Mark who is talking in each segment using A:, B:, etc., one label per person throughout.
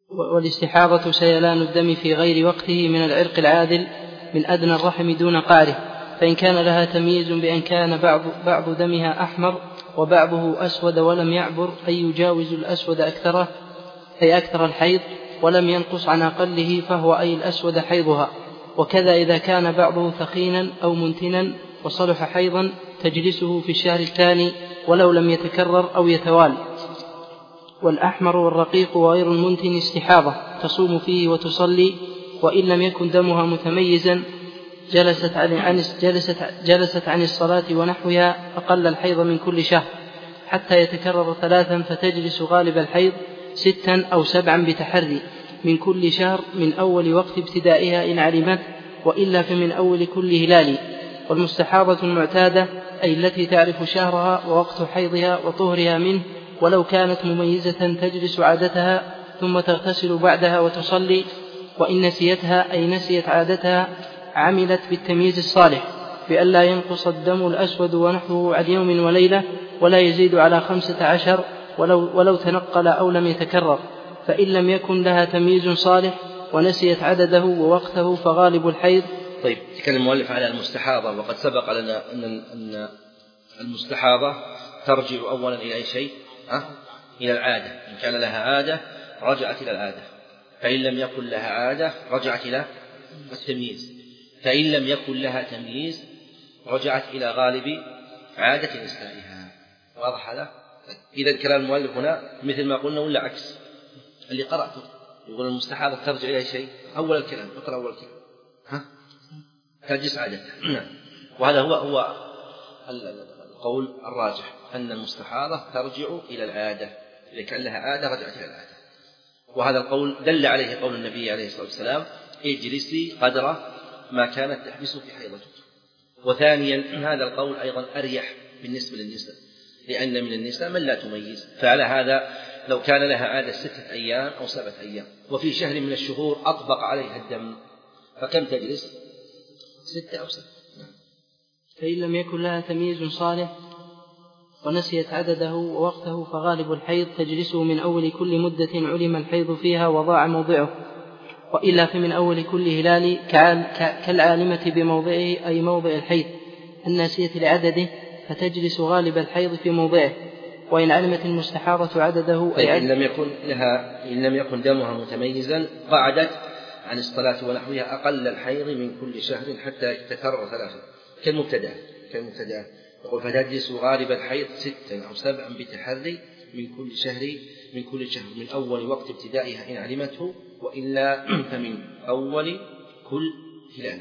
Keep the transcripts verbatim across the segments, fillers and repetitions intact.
A: والاستحاضة سيلان الدم في غير وقته من العرق العادل من أدنى الرحم دون قعره، فإن كان لها تمييز بأن كان بعض, بعض دمها أحمر وبعضه أسود ولم يعبر أي يجاوز الأسود أكثره أي أكثر الحيض ولم ينقص عن أقله فهو أي الأسود حيضها. وكذا إذا كان بعضه ثخينا أو منتنا وصلح حيضا تجلسه في الشهر الثاني ولو لم يتكرر أو يتوالي. والأحمر والرقيق وغير المنتن استحاضة تصوم فيه وتصلي، وإن لم يكن دمها متميزا جلست عن, جلست, جلست عن الصلاة ونحوها أقل الحيض من كل شهر حتى يتكرر ثلاثا، فتجلس غالب الحيض ستا أو سبعا بتحري من كل شهر من أول وقت ابتدائها إن علمت، وإلا فمن أول كل هلال. والمستحاضة المعتادة أي التي تعرف شهرها ووقت حيضها وطهرها منه ولو كانت مميزة تجلس عادتها ثم تغتسل بعدها وتصلي، وإن نسيتها أي نسيت عادتها عملت بالتمييز الصالح بأن لا ينقص الدم الأسود ونحوه عن يوم وليلة ولا يزيد على خمسة عشر ولو, ولو تنقل أو لم يتكرر، فإن لم يكن لها تمييز صالح ونسيت عدده ووقته فغالب الحيض.
B: طيب، تكلم المؤلف على المستحاضة، وقد سبق لنا أن المستحاضة ترجع أولا إلى أي شيء؟ أه؟ إلى العادة. إن كان لها عادة رجعت إلى العادة، فإن لم يكن لها عادة رجعت إلى التمييز، فإن لم يكن لها تمييز رجعت إلى غالب عادة نسائها. واضح هذا؟ إذا كلام المؤلف هنا مثل ما قلنا ولا عكس اللي قرأته؟ يقول المستحاضة ترجع إلى شيء أول الكلام، اقرأ أول الكلام، ها؟ تجلس عادتها. وهذا هو هو القول الراجح، أن المستحاضة ترجع إلى العادة، إذا كان لها عادة رجعت إلى العادة. وهذا القول دل عليه قول النبي عليه الصلاة والسلام: اجلسي قدر ما كانت تحبس في حيضتك. وثانيا هذا القول أيضا أريح بالنسبة للنساء، لأن من النساء من لا تميز، فعلى هذا لو كان لها عادة ستة أيام أو سبعة أيام وفي شهر من الشهور أطبق عليها الدم، فكم تجلس؟ ستة أو سبعة.
A: فإن لم يكن لها تمييز صالح ونسيت عدده ووقته فغالب الحيض تجلسه من أول كل مدة علم الحيض فيها وضاع موضعه، وإلا فمن أول كل هلال كالعالمة بموضعه أي موضع الحيض الناسية لعدده، فتجلس غالب الحيض في موضعه. وإن علمت المستحاضة عدده
B: أي إن لم يكن لها إن لم يكن دمها متميزا قعدت عن الصلاة ونحوها أقل الحيض من كل شهر حتى يتكرر ثلاثة كالمبتدأ كالمبتدأ يقول: فتجلس غالب الحيض ستا أو سبعا بتحري من كل شهر من كل شهر من أول وقت ابتدائها إن علمته، وإلا فمن أول كل هلال.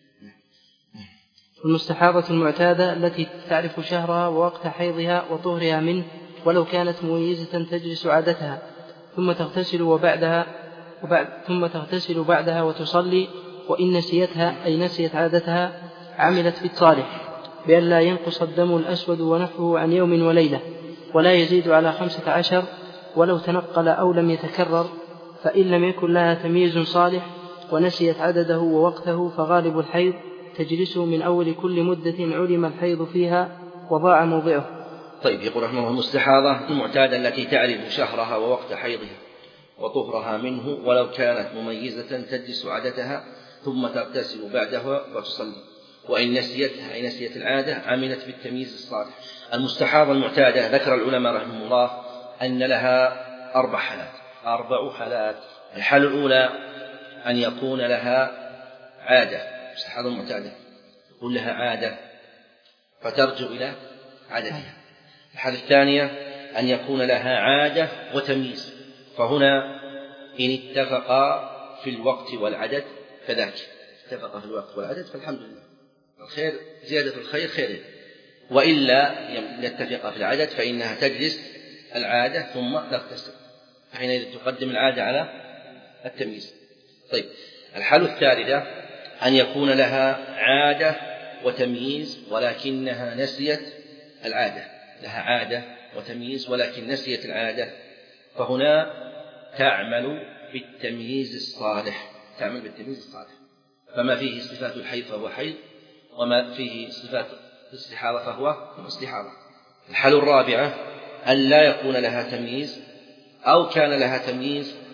A: المستحاضة المعتادة التي تعرف شهرها ووقت حيضها وطهرها منه ولو كانت مميزة تجلس عادتها ثم تغتسل وبعدها وبعد ثم تغتسل بعدها وتصلي، وإن نسيتها أي نسيت عادتها عملت في الصالح بأن لا ينقص الدم الأسود ونحوه عن يوم وليلة ولا يزيد على خمسة عشر ولو تنقل أو لم يتكرر، فإن لم يكن لها تمييز صالح ونسيت عدده ووقته فغالب الحيض تجلسه من أول كل مدة علم الحيض فيها وضاع موضعه.
B: طيب، يقول رحمه الله: المستحاضة المعتادة التي تعرف شهرها ووقت حيضها وطهرها منه ولو كانت مميزة تجلس عادتها ثم تغتسل بعدها وتصلي، وإن نسيتها أي نسيت العادة عملت بالتمييز الصالح. المستحاضة المعتادة ذكر العلماء رحمهم الله أن لها أربع حالات أربع حالات الحالة الأولى أن يكون لها عادة، المستحاضة المعتادة يكون لها عادة فترجع إلى عادتها. الحالة الثانية أن يكون لها عادة وتمييز، فهنا إن اتفقا في الوقت والعدد فذاك، اتفقا في الوقت والعدد فالحمد لله، الخير زيادة الخير خير، وإلا يتفقا في العدد فإنها تجلس العادة ثم تغتسل، فحينئذ تقدم العادة على التمييز. طيب، الحالة الثالثة أن يكون لها عادة وتمييز ولكنها نسيت العادة، لها عادة وتمييز ولكن نسيت العادة، فهنا تعمل بالتمييز الصالح تعمل بالتمييز الصالح فما فيه صفات الحيض فهو حيض، وما فيه صفات الاستحاضة فهو استحاضة. الحالة الرابعة أن لا يكون لها تمييز أو كان لها تمييز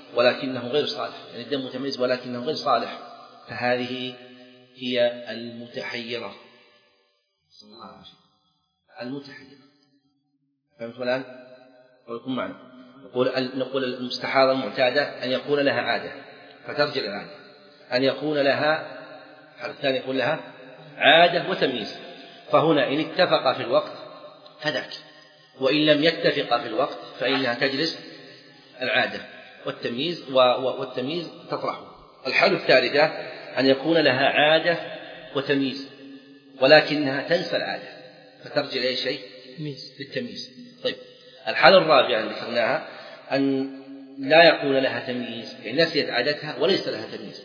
B: ولكنه غير صالح، يعني الدم متميز ولكنه غير صالح، فهذه هي المتحيرة. المتحيرة فهمتم الآن؟ ولكم معنا نقول نقول المستحاضة المعتادة أن يكون لها عادة فترجع العادة، أن يكون لها الثاني يكون لها عادة وتمييز، فهنا إن اتفق في الوقت فذاك، وإن لم يتفق في الوقت فإنها تجلس العادة والتمييز والتمييز تطرحه. الحالة الثالثة أن يكون لها عادة وتمييز ولكنها تنسى العادة فترجع إلى شيء للتمييز. طيب الحالة الرابعة اللي ذكرناها أن لا يكون لها تمييز، يعني نسيت عادتها وليس لها تمييز،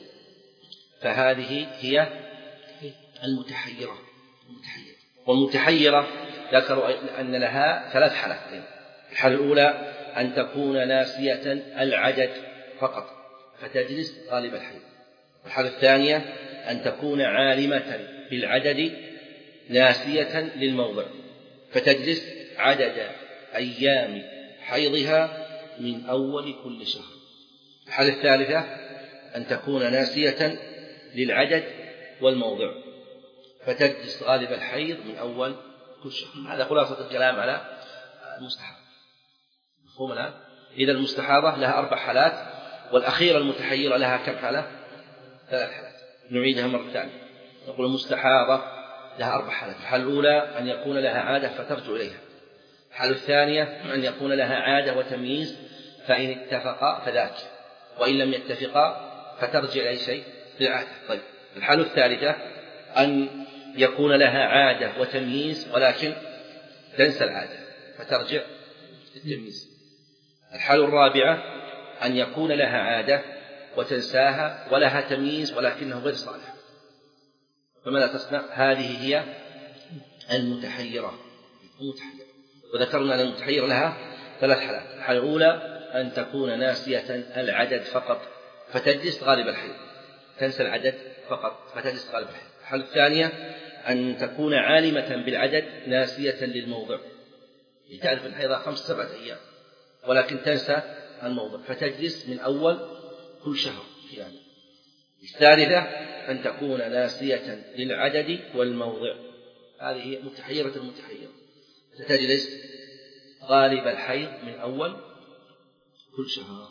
B: فهذه هي المتحيرة. المتحيرة والمتحيرة ذكروا أن لها ثلاث حالات. الحالة الأولى أن تكون ناسية العدد فقط فتجلس غالب الحيض. الحالة الثانية أن تكون عالمة بالعدد ناسية للموضع فتجلس عدد أيام حيضها من أول كل شهر. الحالة الثالثة أن تكون ناسية للعدد والموضع فتجلس غالب الحيض من أول كل شهر. هذا خلاصة الكلام على المستحاضة. مفهوم الآن؟ إذا المستحاضة لها أربع حالات، والأخيرة المتحيرة لها كم حالة؟ ثلاث حالات. نعيدها مرة ثانية. نقول المستحاضة لها أربع حالات. الحالة الأولى أن يكون لها عادة فترجع إليها. الحالة الثانية أن يكون لها عادة وتمييز فإن اتفقا فذاك، وإن لم يتفقا فترجع إلى شيء للعادة. طيب الحالة الثالثة أن يكون لها عادة وتمييز ولكن تنسى العادة فترجع للتمييز. الحالة الرابعة أن يكون لها عادة وتنساها ولها تمييز ولكنه غير صالح، فماذا تصنع؟ هذه هي المتحيرة. المتحيرة وذكرنا أن المتحيرة لها ثلاث حالات. الحالة الأولى أن تكون ناسية العدد فقط فتجلس غالب الحيض، تنسى العدد فقط فتجلس غالب الحيض. الحالة الثانية أن تكون عالمة بالعدد ناسية للموضع، تعرف الحيضة خمس سبعة أيام ولكن تنسى الموضع فتجلس من أول كل شهر يعني. الثالثة أن تكون ناسية للعدد والموضع، هذه هي متحيرة المتحيرة، ستجلس غالب الحيض من أول كل شهر.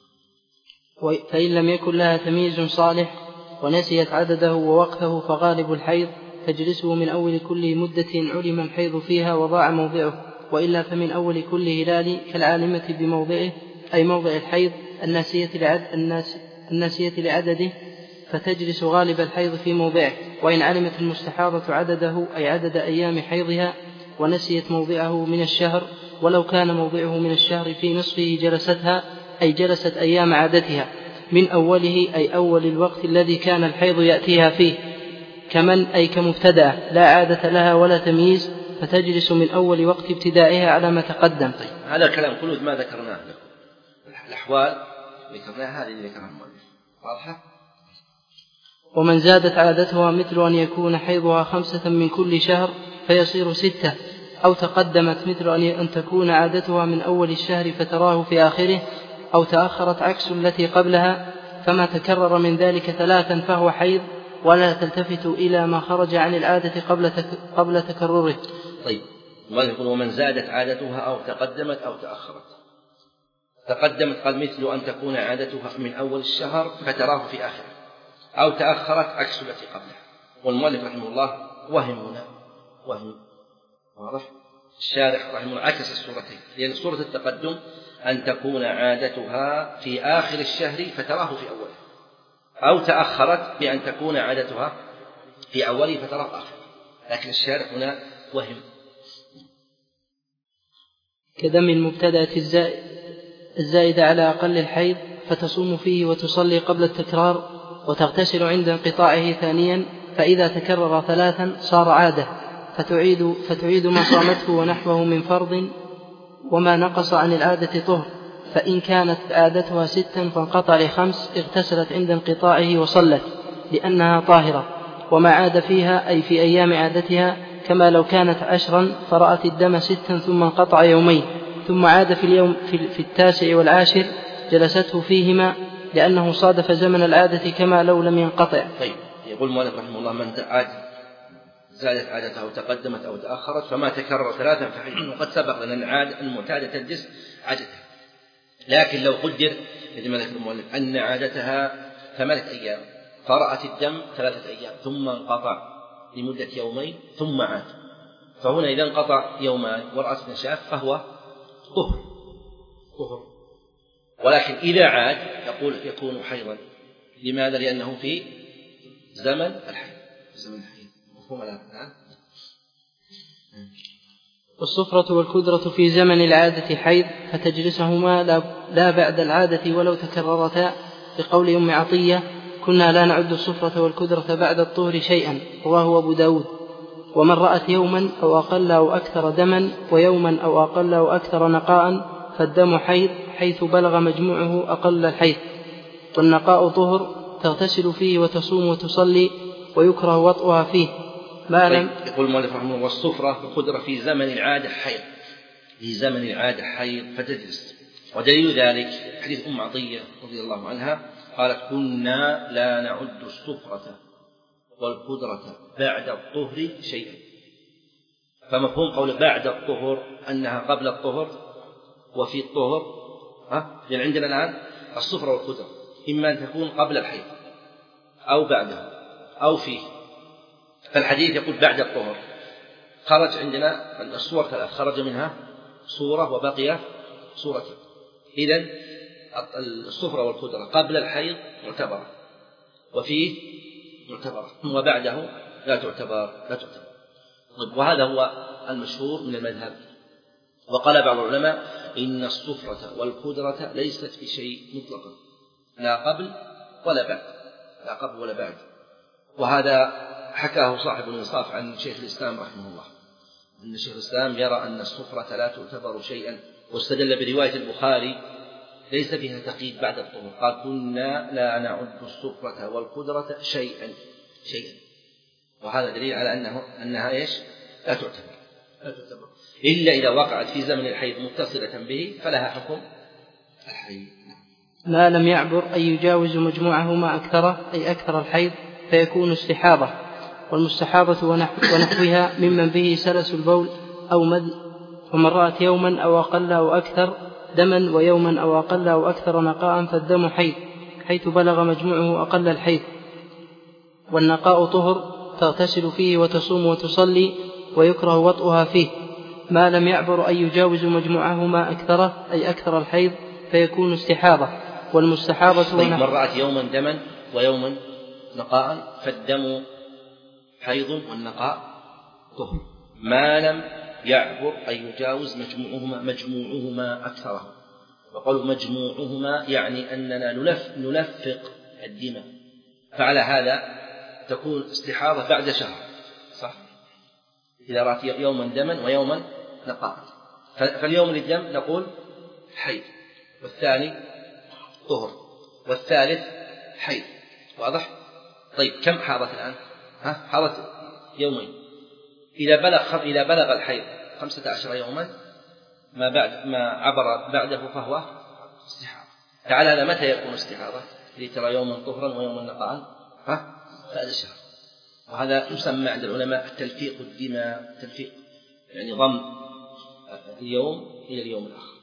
A: فإن لم يكن لها تمييز صالح ونسيت عدده ووقته فغالب الحيض تجلسه من أول كل مدة علم الحيض فيها وضاع موضعه، وإلا فمن أول كل هلال كالعالمة بموضعه أي موضع الحيض الناسية لعد الناس الناسية لعدده فتجلس غالب الحيض في موضعه. وإن علمت المستحاضة عدده أي عدد أيام حيضها ونسيت موضعه من الشهر ولو كان موضعه من الشهر في نصفه جلستها أي جلست أيام عادتها من أوله أي أول الوقت الذي كان الحيض يأتيها فيه، كمن أي كمبتدأ لا عادة لها ولا تمييز فتجلس من أول وقت ابتدائها على ما تقدم.
B: طيب هذا الكلام كله ما ذكرناه لكم، الأحوال ذكرناها هذه اللي ذكرها المؤلف واضحة.
A: ومن زادت عادتها مثل أن يكون حيضها خمسة من كل شهر فيصير ستة، أو تقدمت مثل أن تكون عادتها من أول الشهر فتراه في آخره، أو تأخرت عكس التي قبلها، فما تكرر من ذلك ثلاثا فهو حيض ولا تلتفت إلى ما خرج عن العادة قبل قبل تكرره.
B: طيب يقول ومن زادت عادتها أو تقدمت أو تأخرت. تقدمت قال مثل أن تكون عادتها من أول الشهر فتراه في آخره، أو تأخرت عكس التي قبلها. والمؤلف رحمه الله وهمنا وهم واضح. الشارح رحمه الله عكس الصورتين، لأن صورة التقدم أن تكون عادتها في آخر الشهر فتراه في أوله، أو تأخرت بأن تكون عادتها في أوله فتراه آخره، لكن الشارح هنا وهم.
A: كدم المبتدأة الزائدة على أقل الحيض فتصوم فيه وتصلي قبل التكرار وتغتسل عند انقطاعه ثانيا، فإذا تكرر ثلاثا صار عادة فتعيد, فتعيد ما صامته ونحوه من فرض وما نقص عن العادة طهر. فإن كانت عادتها ستا فانقطع لخمس اغتسلت عند انقطاعه وصلت لأنها طاهرة، وما عاد فيها أي في أيام عادتها، كما لو كانت عشرا فرأت الدم ستا ثم انقطع يومين ثم عاد في اليوم في, في التاسع والعاشر جلسته فيهما لأنه صادف زمن العادة كما لو لم ينقطع.
B: طيب يقول المؤلف رحمه الله من عاد زادت عادته أو تقدمت أو تأخرت فما تكرر ثلاثا فحيث وقد سبق لنا أن العادة المعتادة تجلس عادتها، لكن لو قدر مثل ما ذكر المؤلف أن عادتها ثمانية أيام فرأت الدم ثلاثة أيام ثم انقطع لمدة يومين ثم عاد، فهنا إذا انقطع يومان ورأت نشاف فهو طهر طهر، ولكن إذا عاد يقول يكون حيضا. لماذا؟ لأنه في زمن الحيض زمن الحيض. مفهوم الآن؟
A: والصفرة والكدرة في زمن العادة حيض فتجلسهما لا بعد العادة ولو تكررتا، لقول أم عطية كنا لا نعد الصفرة والكدرة بعد الطهر شيئا، رواه أبو داود. ومن رأت يوما أو أقل أو أكثر دما ويوما أو أقل أو أكثر نقاء فالدم حيض حيث بلغ مجموعه أقل الحيض، والنقاء طهر تغتسل فيه وتصوم وتصلي ويكره وطئها فيه ما لم.
B: طيب يقول المؤلف رحمه الله والصفرة والقدرة في زمن العادة حيض في زمن العادة حيض فتجلس، ودليل ذلك حديث أم عطية رضي الله عنها قالت كنا لا نعد الصفرة والقدرة بعد الطهر شيئا، فمفهوم قول بعد الطهر أنها قبل الطهر وفي الطهر، ها لأن عندنا الآن الصفرة والقدرة إما أن تكون قبل الحيض أو بعده أو فيه، فالحديث يقول بعد الطهر خرج عندنا الصور ثلاث خرج منها صورة وبقي صورة، إذن الصفرة والقدرة قبل الحيض معتبرة وفيه معتبرة وبعده لا تعتبر لا تعتبر. وهذا هو المشهور من المذهب. وقال بعض العلماء إن الصفرة والقدرة ليست بشيء مطلقا لا قبل ولا بعد لا قبل ولا بعد، وهذا حكاه صاحب الإنصاف عن شيخ الإسلام رحمه الله أن شيخ الإسلام يرى أن الصفرة لا تعتبر شيئا، واستدل برواية البخاري ليس فيها تقييد بعد الطهور، قال كنا لا نعد الصفرة والقدرة شيئا شيئا، وهذا دليل على أنه أنها إيش لا تعتبر لا تعتبر إلا إذا وقعت في زمن الحيض متصلة به فلها حكم الحيض.
A: ما لم يعبر أي يجاوز مجموعهما أكثره أي أكثر الحيض فيكون استحاضة، والمستحاضة ونحوها ممن به سلس البول أو مد، ومن رأت يوما أو أقل أو أكثر دما ويوما أو أقل أو أكثر نقاء فالدم حيض حيث بلغ مجموعه أقل الحيض، والنقاء طهر تغتسل فيه وتصوم وتصلي ويكره وطئها فيه. ما لم يعبر أي يجاوز مجموعهما أكثره أي أكثر الحيض فيكون استحاضة، والمستحاضة
B: طيب من رأت يوما دما ويوما نقاء فالدم حيض والنقاء طهر. ما لم يعبر أي يجاوز مجموعهما مجموعهما أكثره، وقالوا مجموعهما يعني أننا نلف نلفق الدماء، فعلى هذا تكون استحاضة بعد شهر صح إذا رأت يوما دما ويوما نقاء، فاليوم للدم نقول حيض، والثاني طهر، والثالث حيض. واضح؟ طيب كم حاضت الآن؟ ها حاضت يومين، إذا بلغ إذا بلغ الحيض خمسة عشر يوما ما بعد ما عبر بعده فهو استحاضة. تعالى هذا متى يكون استحاضة؟ لترى يوما طهرا ويوما نقاء ها بعد شهر، وهذا يسمى عند العلماء تلفيق الدماء، تلفيق يعني ضم اليوم إلى اليوم الآخر.